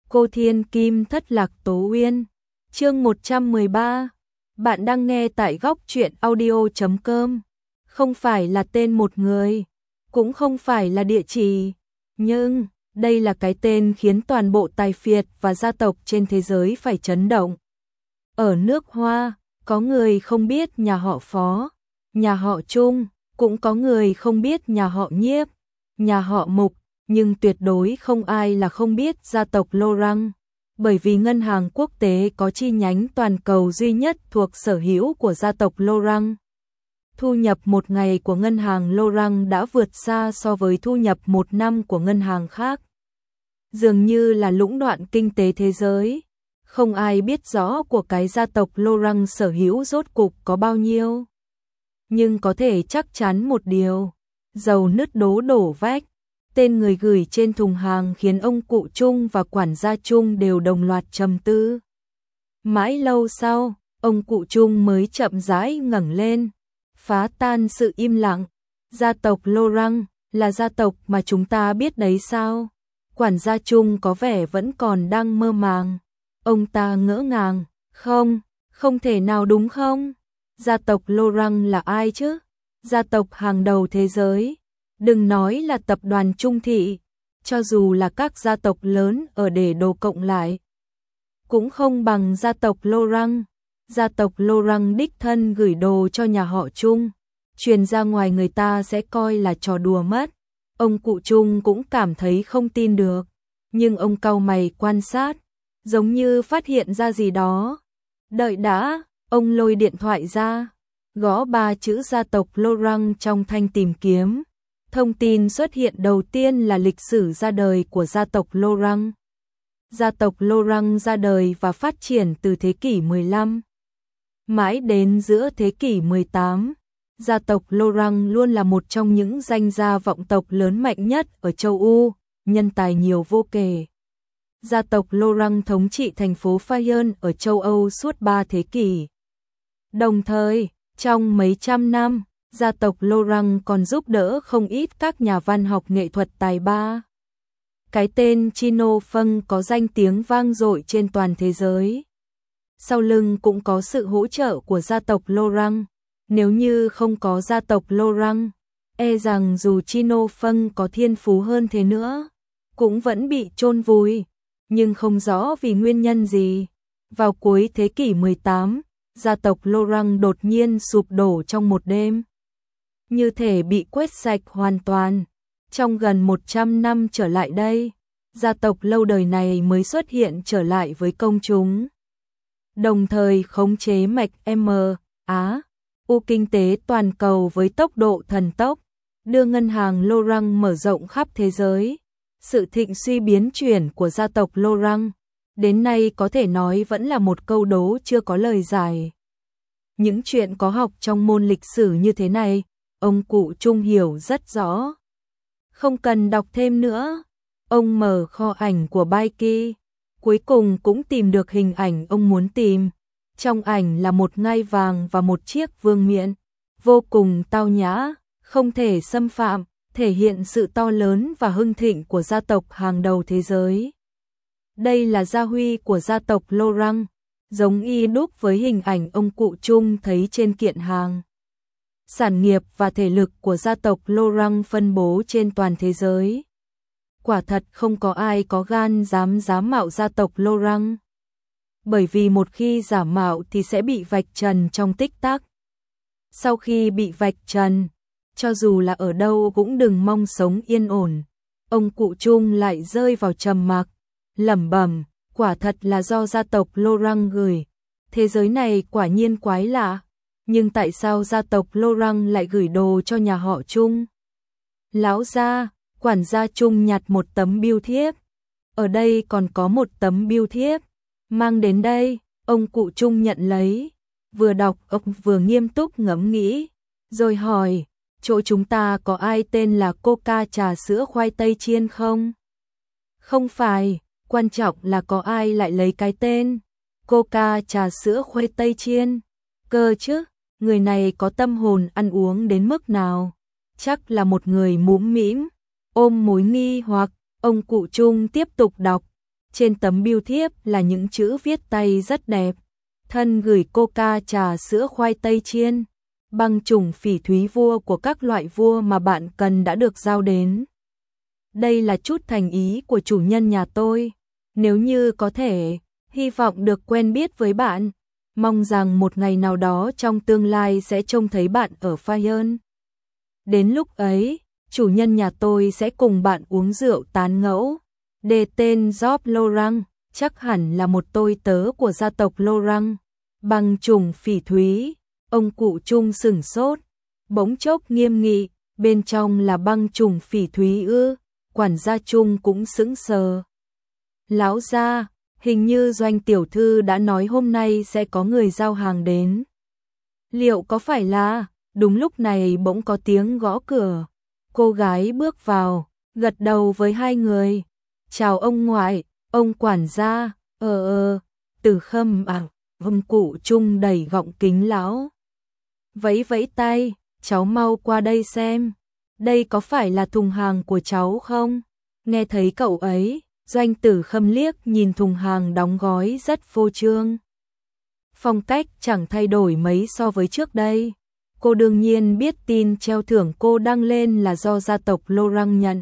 Cô Thiên Kim Thất Lạc Tố Uyên. Chương 113. Bạn đang nghe tại góc truyện audio.com. Không phải là tên một người, cũng không phải là địa chỉ, nhưng đây là cái tên khiến toàn bộ tài phiệt và gia tộc trên thế giới phải chấn động. Ở nước Hoa, có người không biết nhà họ Phó, nhà họ Trung, cũng có người không biết nhà họ Nhiếp, nhà họ Mục, nhưng tuyệt đối không ai là không biết gia tộc Laurent, bởi vì ngân hàng quốc tế có chi nhánh toàn cầu duy nhất thuộc sở hữu của gia tộc Laurent. Thu nhập một ngày của ngân hàng Laurent đã vượt xa so với thu nhập một năm của ngân hàng khác. Dường như là lũng đoạn kinh tế thế giới, không ai biết rõ của cái gia tộc Laurent sở hữu rốt cục có bao nhiêu. Nhưng có thể chắc chắn một điều, dầu nứt đổ vách, tên người gửi trên thùng hàng khiến ông cụ Trung và quản gia Trung đều đồng loạt trầm tư. Mãi lâu sau, ông cụ Trung mới chậm rãi ngẩng lên, phá tan sự im lặng. Gia tộc Laurent là gia tộc mà chúng ta biết đấy sao? Quản gia Trung có vẻ vẫn còn đang mơ màng. Ông ta ngỡ ngàng, không thể nào đúng không? Gia tộc Laurent là ai chứ? Gia tộc hàng đầu thế giới. Đừng nói là tập đoàn Trung Thị, cho dù là các gia tộc lớn ở để đồ cộng lại, cũng không bằng gia tộc Laurent. Gia tộc Laurent đích thân gửi đồ cho nhà họ Trung, truyền ra ngoài người ta sẽ coi là trò đùa mất. Ông cụ Trung cũng cảm thấy không tin được, nhưng ông cau mày quan sát, giống như phát hiện ra gì đó. Đợi đã, ông lôi điện thoại ra, gõ 3 chữ gia tộc Laurent trong thanh tìm kiếm. Thông tin xuất hiện đầu tiên là lịch sử ra đời của gia tộc Laurent. Gia tộc Laurent ra đời và phát triển từ thế kỷ 15. Mãi đến giữa thế kỷ 18, gia tộc Laurent luôn là một trong những danh gia vọng tộc lớn mạnh nhất ở châu Âu, nhân tài nhiều vô kể. Gia tộc Laurent thống trị thành phố Fayenne ở châu Âu suốt 3 thế kỷ. Đồng thời, trong mấy trăm năm, gia tộc Laurent còn giúp đỡ không ít các nhà văn học nghệ thuật tài ba. Cái tên Chino Fung có danh tiếng vang dội trên toàn thế giới. Sau lưng cũng có sự hỗ trợ của gia tộc Laurent. Nếu như không có gia tộc Laurent, e rằng dù Chino Fung có thiên phú hơn thế nữa, cũng vẫn bị chôn vùi. Nhưng không rõ vì nguyên nhân gì, vào cuối thế kỷ 18, gia tộc Laurent đột nhiên sụp đổ trong một đêm, như thể bị quét sạch hoàn toàn. Trong gần 100 năm trở lại đây, gia tộc lâu đời này mới xuất hiện trở lại với công chúng, đồng thời khống chế mạch Á-U kinh tế toàn cầu với tốc độ thần tốc, đưa ngân hàng Laurent mở rộng khắp thế giới. Sự thịnh suy biến chuyển của gia tộc Laurent đến nay có thể nói vẫn là một câu đố chưa có lời giải. Những chuyện có học trong môn lịch sử như thế này, ông cụ Trung hiểu rất rõ. Không cần đọc thêm nữa, ông mở kho ảnh của Baiki, cuối cùng cũng tìm được hình ảnh ông muốn tìm. Trong ảnh là một ngai vàng và một chiếc vương miện, vô cùng tao nhã, không thể xâm phạm, thể hiện sự to lớn và hưng thịnh của gia tộc hàng đầu thế giới. Đây là gia huy của gia tộc Laurent, giống y đúc với hình ảnh ông cụ Trung thấy trên kiện hàng. Sản nghiệp và thể lực của gia tộc Laurent phân bố trên toàn thế giới. Quả thật không có ai có gan dám giả mạo gia tộc Laurent. Bởi vì một khi giả mạo thì sẽ bị vạch trần trong tích tắc. Sau khi bị vạch trần, cho dù là ở đâu cũng đừng mong sống yên ổn. Ông cụ Trung lại rơi vào trầm mặc, lẩm bẩm, quả thật là do gia tộc Laurent gửi. Thế giới này quả nhiên quái lạ. Nhưng tại sao gia tộc Laurent lại gửi đồ cho nhà họ Trung? Lão gia, quản gia Trung nhặt một tấm bưu thiếp. Ở đây còn có một tấm bưu thiếp. Mang đến đây, ông cụ Trung nhận lấy. Vừa đọc ông vừa nghiêm túc ngẫm nghĩ. Rồi hỏi, chỗ chúng ta có ai tên là Coca trà sữa khoai tây chiên không? Không phải, quan trọng là có ai lại lấy cái tên Coca trà sữa khoai tây chiên. Cơ chứ, người này có tâm hồn ăn uống đến mức nào? Chắc là một người mũm mĩm, ôm mối nghi hoặc. Ông cụ Trung tiếp tục đọc. Trên tấm bưu thiếp là những chữ viết tay rất đẹp. Thân gửi coca trà sữa khoai tây chiên. Băng chủng phỉ thúy vua của các loại vua mà bạn cần đã được giao đến. Đây là chút thành ý của chủ nhân nhà tôi. Nếu như có thể, hy vọng được quen biết với bạn. Mong rằng một ngày nào đó trong tương lai sẽ trông thấy bạn ở Fayern. Đến lúc ấy, chủ nhân nhà tôi sẽ cùng bạn uống rượu tán gẫu. Đề tên Job Lorang, chắc hẳn là một tôi tớ của gia tộc Lorang. Băng chủng phỉ thúy, ông cụ Trung sửng sốt, bỗng chốc nghiêm nghị, bên trong là băng chủng phỉ thúy ư? Quản gia Trung cũng sững sờ. Lão gia, hình như Doanh tiểu thư đã nói hôm nay sẽ có người giao hàng đến. Liệu có phải là? Đúng lúc này bỗng có tiếng gõ cửa. Cô gái bước vào, gật đầu với hai người. Chào ông ngoại, ông quản gia. Từ Khâm ông cụ Trung đẩy gọng kính lão. Vẫy vẫy tay, cháu mau qua đây xem. Đây có phải là thùng hàng của cháu không? Nghe thấy cậu ấy, Doanh Tử Khâm liếc nhìn thùng hàng đóng gói rất phô trương. Phong cách chẳng thay đổi mấy so với trước đây. Cô đương nhiên biết tin treo thưởng cô đăng lên là do gia tộc Lorang nhận.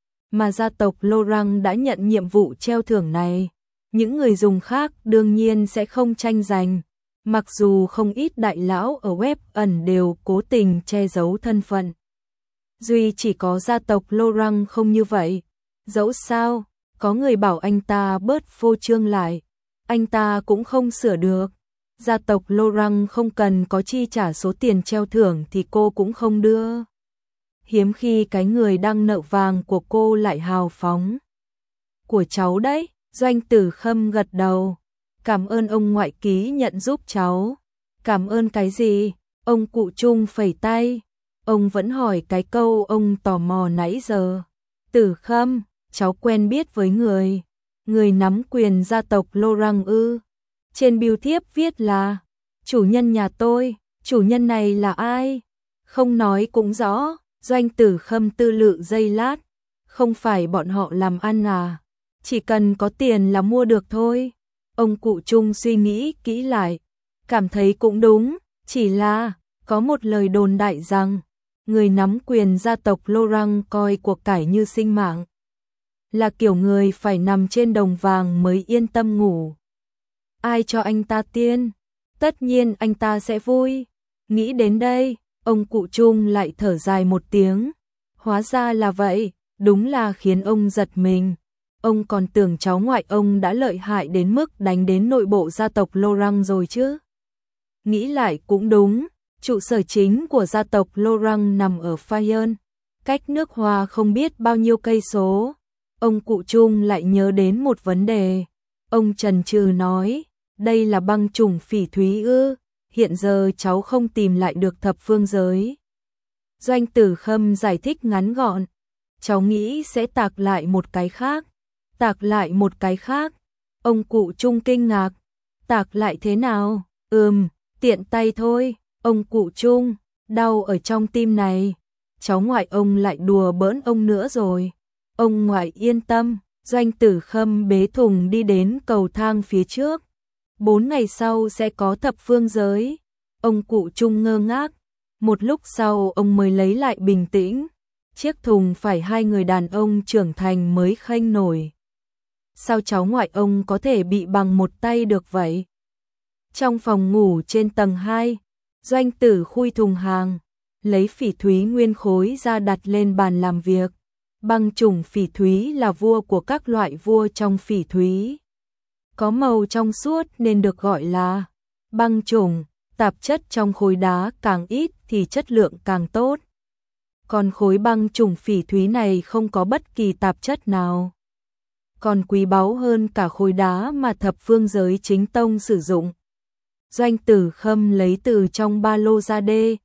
Mà gia tộc Lorang đã nhận nhiệm vụ treo thưởng này. Những người dùng khác đương nhiên sẽ không tranh giành. Mặc dù không ít đại lão ở web ẩn đều cố tình che giấu thân phận. Duy chỉ có gia tộc Lorang không như vậy. Dẫu sao, có người bảo anh ta bớt phô trương lại. Anh ta cũng không sửa được. Gia tộc Lorang không cần có chi trả số tiền treo thưởng thì cô cũng không đưa. Hiếm khi cái người đang nợ vàng của cô lại hào phóng. Của cháu đấy, Doanh Tử Khâm gật đầu. Cảm ơn ông ngoại ký nhận giúp cháu. Cảm ơn cái gì? Ông cụ Trung phẩy tay. Ông vẫn hỏi cái câu ông tò mò nãy giờ. Tử Khâm, cháu quen biết với người nắm quyền gia tộc Lorang ư? Trên bưu thiếp viết là chủ nhân nhà tôi. Chủ nhân này là ai? Không nói cũng rõ. Doanh Tử Khâm tư lự giây lát. Không phải bọn họ làm ăn à? Chỉ cần có tiền là mua được thôi. Ông cụ Trung suy nghĩ kỹ lại. Cảm thấy cũng đúng. Chỉ là có một lời đồn đại rằng người nắm quyền gia tộc Lorang coi cuộc cải như sinh mạng. Là kiểu người phải nằm trên đồng vàng mới yên tâm ngủ. Ai cho anh ta tiền? Tất nhiên anh ta sẽ vui. Nghĩ đến đây, ông cụ Trung lại thở dài một tiếng. Hóa ra là vậy, đúng là khiến ông giật mình. Ông còn tưởng cháu ngoại ông đã lợi hại đến mức đánh đến nội bộ gia tộc Lorang rồi chứ. Nghĩ lại cũng đúng, trụ sở chính của gia tộc Lorang nằm ở Fayern, cách nước Hoa không biết bao nhiêu cây số. Ông cụ Trung lại nhớ đến một vấn đề. Ông chần chừ nói, đây là băng chủng phỉ thúy ư? Hiện giờ cháu không tìm lại được thập phương giới. Doanh Tử Khâm giải thích ngắn gọn. Cháu nghĩ sẽ tạc lại một cái khác. Tạc lại một cái khác. Ông cụ Trung kinh ngạc. Tạc lại thế nào? Tiện tay thôi. Ông cụ Trung, đau ở trong tim này. Cháu ngoại ông lại đùa bỡn ông nữa rồi. Ông ngoại yên tâm. Doanh Tử Khâm bế thùng đi đến cầu thang phía trước. 4 ngày sau sẽ có thập phương giới. Ông cụ Trung ngơ ngác. Một lúc sau ông mới lấy lại bình tĩnh. Chiếc thùng phải hai người đàn ông trưởng thành mới khênh nổi. Sao cháu ngoại ông có thể bị bằng một tay được vậy? Trong phòng ngủ trên tầng 2, Doanh Tử khui thùng hàng, lấy phỉ thúy nguyên khối ra đặt lên bàn làm việc. Băng chủng phỉ thúy là vua của các loại vua trong phỉ thúy. Có màu trong suốt nên được gọi là băng chủng. Tạp chất trong khối đá càng ít thì chất lượng càng tốt. Còn khối băng chủng phỉ thúy này không có bất kỳ tạp chất nào. Còn quý báu hơn cả khối đá mà thập phương giới chính tông sử dụng. Doanh Tử Khâm lấy từ trong ba lô ra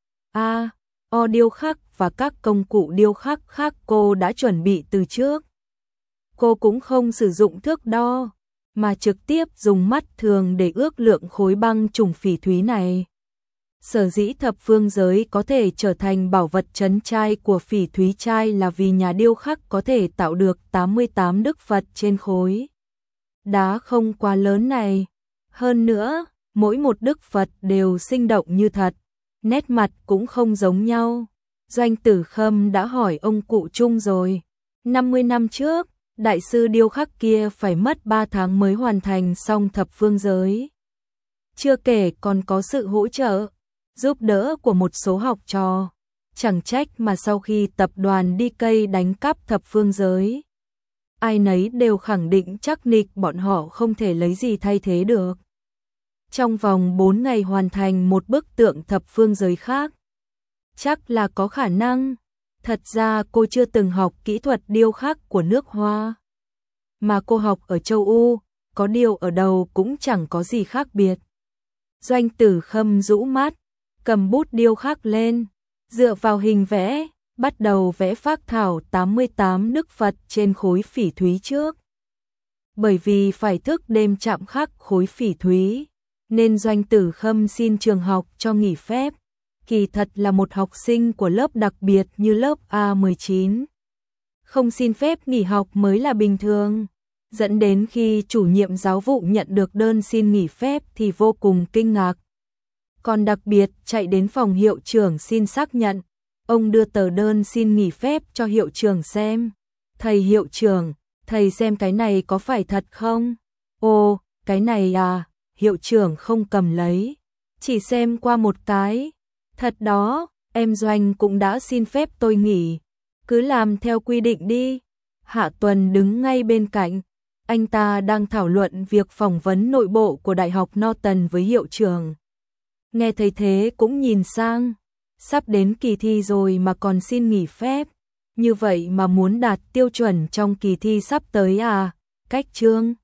o điêu khắc và các công cụ điêu khắc khác cô đã chuẩn bị từ trước. Cô cũng không sử dụng thước đo, mà trực tiếp dùng mắt thường để ước lượng khối băng chủng phỉ thúy này. Sở dĩ thập phương giới có thể trở thành bảo vật trấn trai của phỉ thúy trai là vì nhà điêu khắc có thể tạo được 88 đức Phật trên khối. đá không quá lớn này. Hơn nữa, mỗi một đức Phật đều sinh động như thật, nét mặt cũng không giống nhau. Doanh Tử Khâm đã hỏi ông cụ Trung rồi. 50 năm trước, đại sư điêu khắc kia phải mất 3 tháng mới hoàn thành xong thập phương giới. Chưa kể còn có sự hỗ trợ, giúp đỡ của một số học trò. Chẳng trách mà sau khi tập đoàn đi cây đánh cắp thập phương giới, ai nấy đều khẳng định chắc nịch bọn họ không thể lấy gì thay thế được. Trong vòng 4 ngày hoàn thành một bức tượng thập phương giới khác, chắc là có khả năng. Thật ra cô chưa từng học kỹ thuật điêu khắc của nước Hoa, mà cô học ở châu Âu, có điều ở đầu cũng chẳng có gì khác biệt. Doanh Tử Khâm rũ mắt, cầm bút điêu khắc lên, dựa vào hình vẽ, bắt đầu vẽ phác thảo 88 đức Phật trên khối phỉ thúy trước. Bởi vì phải thức đêm chạm khắc khối phỉ thúy, nên Doanh Tử Khâm xin trường học cho nghỉ phép. Kỳ thật là một học sinh của lớp đặc biệt như lớp A19. Không xin phép nghỉ học mới là bình thường. Dẫn đến khi chủ nhiệm giáo vụ nhận được đơn xin nghỉ phép thì vô cùng kinh ngạc. Còn đặc biệt chạy đến phòng hiệu trưởng xin xác nhận. Ông đưa tờ đơn xin nghỉ phép cho hiệu trưởng xem. Thầy hiệu trưởng, thầy xem cái này có phải thật không? Ồ, cái này à, hiệu trưởng không cầm lấy, chỉ xem qua một cái. Thật đó, em Doanh cũng đã xin phép tôi nghỉ, cứ làm theo quy định đi. Hạ Tuần đứng ngay bên cạnh, anh ta đang thảo luận việc phỏng vấn nội bộ của Đại học Norton với hiệu trưởng. Nghe thấy thế cũng nhìn sang, sắp đến kỳ thi rồi mà còn xin nghỉ phép, như vậy mà muốn đạt tiêu chuẩn trong kỳ thi sắp tới à? Cách chương